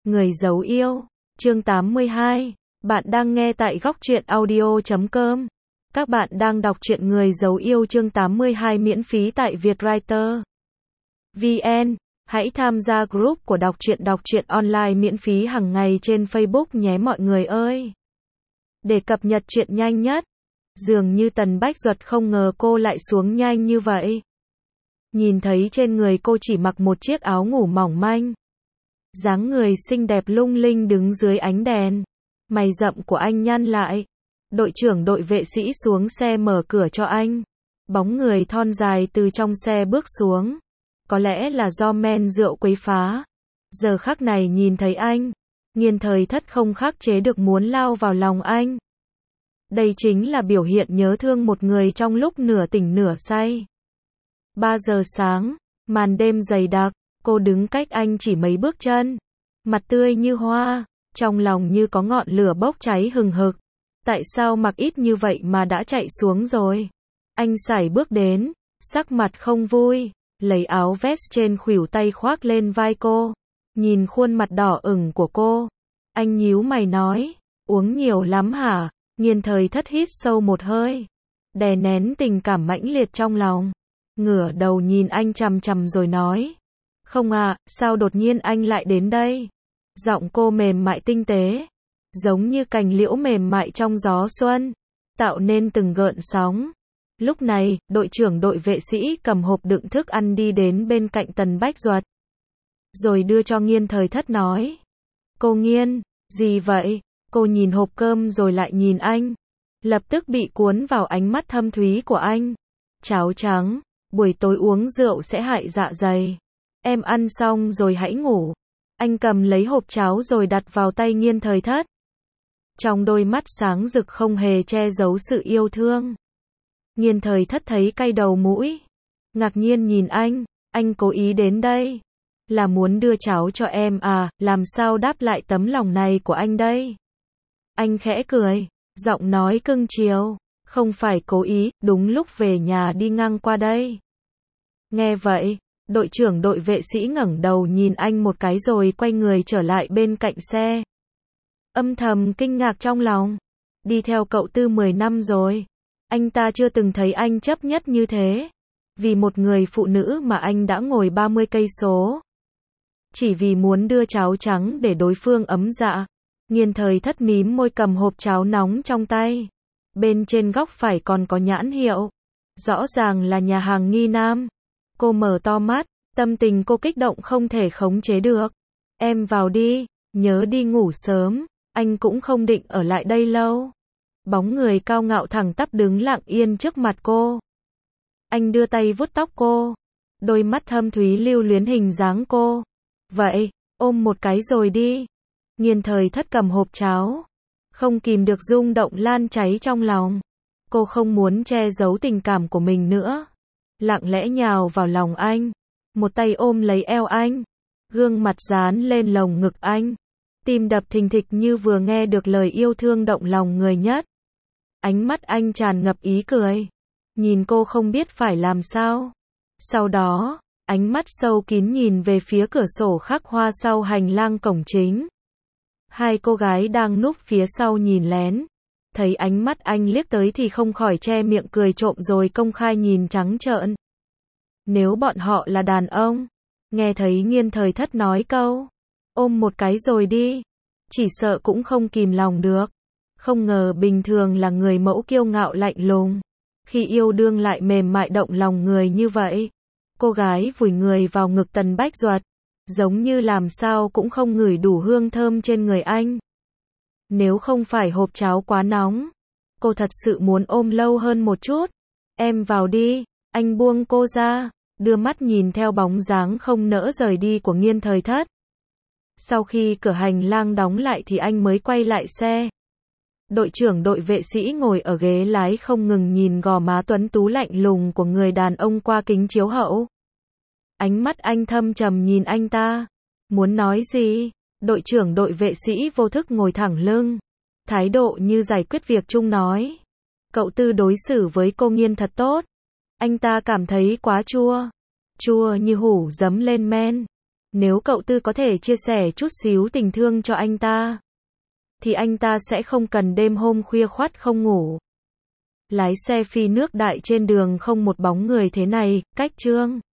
Người giấu yêu, chương 82. Bạn đang nghe tại góc truyện audio.com. Các bạn đang đọc truyện Người giấu yêu chương 82 miễn phí tại Vietwriter VN. Hãy tham gia group của đọc truyện online miễn phí hàng ngày trên Facebook nhé mọi người ơi. Để cập nhật truyện nhanh nhất. Dường như Tần Bách Duật không ngờ cô lại xuống nhanh như vậy. Nhìn thấy trên người cô chỉ mặc một chiếc áo ngủ mỏng manh. Dáng người xinh đẹp lung linh đứng dưới ánh đèn. Mày rậm của anh nhăn lại. Đội trưởng đội vệ sĩ xuống xe mở cửa cho anh. Bóng người thon dài từ trong xe bước xuống. Có lẽ là do men rượu quấy phá. Giờ khắc này nhìn thấy anh, Nghiên Thời Thất không khắc chế được muốn lao vào lòng anh. Đây chính là biểu hiện nhớ thương một người trong lúc nửa tỉnh nửa say. 3 giờ sáng, màn đêm dày đặc, cô đứng cách anh chỉ mấy bước chân. Mặt tươi như hoa, trong lòng như có ngọn lửa bốc cháy hừng hực. Tại sao mặc ít như vậy mà đã chạy xuống rồi? Anh sải bước đến, sắc mặt không vui, lấy áo vest trên khuỷu tay khoác lên vai cô. Nhìn khuôn mặt đỏ ửng của cô, anh nhíu mày nói, uống nhiều lắm hả? Nghiên Thời Thất hít sâu một hơi, đè nén tình cảm mãnh liệt trong lòng, ngửa đầu nhìn anh chằm chằm rồi nói, không à, sao đột nhiên anh lại đến đây? Giọng cô mềm mại tinh tế, giống như cành liễu mềm mại trong gió xuân, tạo nên từng gợn sóng. Lúc này, đội trưởng đội vệ sĩ cầm hộp đựng thức ăn đi đến bên cạnh Tần Bách Duật, rồi đưa cho Nghiên Thời Thất nói, cô Nghiên, gì vậy? Cô nhìn hộp cơm rồi lại nhìn anh, lập tức bị cuốn vào ánh mắt thâm thúy của anh. Cháo trắng, buổi tối uống rượu sẽ hại dạ dày. Em ăn xong rồi hãy ngủ. Anh cầm lấy hộp cháo rồi đặt vào tay Nghiên Thời Thất. Trong đôi mắt sáng rực không hề che giấu sự yêu thương. Nghiên Thời Thất thấy cay đầu mũi, ngạc nhiên nhìn anh cố ý đến đây, là muốn đưa cháo cho em à, làm sao đáp lại tấm lòng này của anh đây? Anh khẽ cười, giọng nói cưng chiều, không phải cố ý, đúng lúc về nhà đi ngang qua đây. Nghe vậy, đội trưởng đội vệ sĩ ngẩng đầu nhìn anh một cái rồi quay người trở lại bên cạnh xe. Âm thầm kinh ngạc trong lòng, đi theo cậu Tư 10 năm rồi, anh ta chưa từng thấy anh chấp nhất như thế. Vì một người phụ nữ mà anh đã ngồi 30 cây số. Chỉ vì muốn đưa cháo trắng để đối phương ấm dạ. Nghiên Thời Thất mím môi cầm hộp cháo nóng trong tay. Bên trên góc phải còn có nhãn hiệu. Rõ ràng là nhà hàng Nghi Nam. Cô mở to mắt, tâm tình cô kích động không thể khống chế được. Em vào đi, nhớ đi ngủ sớm, anh cũng không định ở lại đây lâu. Bóng người cao ngạo thẳng tắp đứng lặng yên trước mặt cô. Anh đưa tay vuốt tóc cô. Đôi mắt thâm thúy lưu luyến hình dáng cô. Vậy, ôm một cái rồi đi. Nghiên Thời Thất cầm hộp cháo, không kìm được rung động lan cháy trong lòng. Cô không muốn che giấu tình cảm của mình nữa. Lặng lẽ nhào vào lòng anh, một tay ôm lấy eo anh, gương mặt dán lên lồng ngực anh. Tim đập thình thịch như vừa nghe được lời yêu thương động lòng người nhất. Ánh mắt anh tràn ngập ý cười, nhìn cô không biết phải làm sao. Sau đó, ánh mắt sâu kín nhìn về phía cửa sổ khắc hoa sau hành lang cổng chính. Hai cô gái đang núp phía sau nhìn lén. Thấy ánh mắt anh liếc tới thì không khỏi che miệng cười trộm rồi công khai nhìn trắng trợn. Nếu bọn họ là đàn ông, nghe thấy Nghiên Thời Thất nói câu, ôm một cái rồi đi, chỉ sợ cũng không kìm lòng được. Không ngờ bình thường là người mẫu kiêu ngạo lạnh lùng, khi yêu đương lại mềm mại động lòng người như vậy. Cô gái vùi người vào ngực Tần Bách Duật, giống như làm sao cũng không ngửi đủ hương thơm trên người anh. Nếu không phải hộp cháo quá nóng, cô thật sự muốn ôm lâu hơn một chút. Em vào đi, anh buông cô ra, đưa mắt nhìn theo bóng dáng không nỡ rời đi của Nghiên Thời Thất. Sau khi cửa hành lang đóng lại thì anh mới quay lại xe. Đội trưởng đội vệ sĩ ngồi ở ghế lái không ngừng nhìn gò má tuấn tú lạnh lùng của người đàn ông qua kính chiếu hậu. Ánh mắt anh thâm trầm nhìn anh ta. Muốn nói gì? Đội trưởng đội vệ sĩ vô thức ngồi thẳng lưng. Thái độ như giải quyết việc chung nói. Cậu Tư đối xử với cô Nghiên thật tốt. Anh ta cảm thấy quá chua. Chua như hủ giấm lên men. Nếu cậu Tư có thể chia sẻ chút xíu tình thương cho anh ta, thì anh ta sẽ không cần đêm hôm khuya khoắt không ngủ. Lái xe phi nước đại trên đường không một bóng người thế này, cách Trương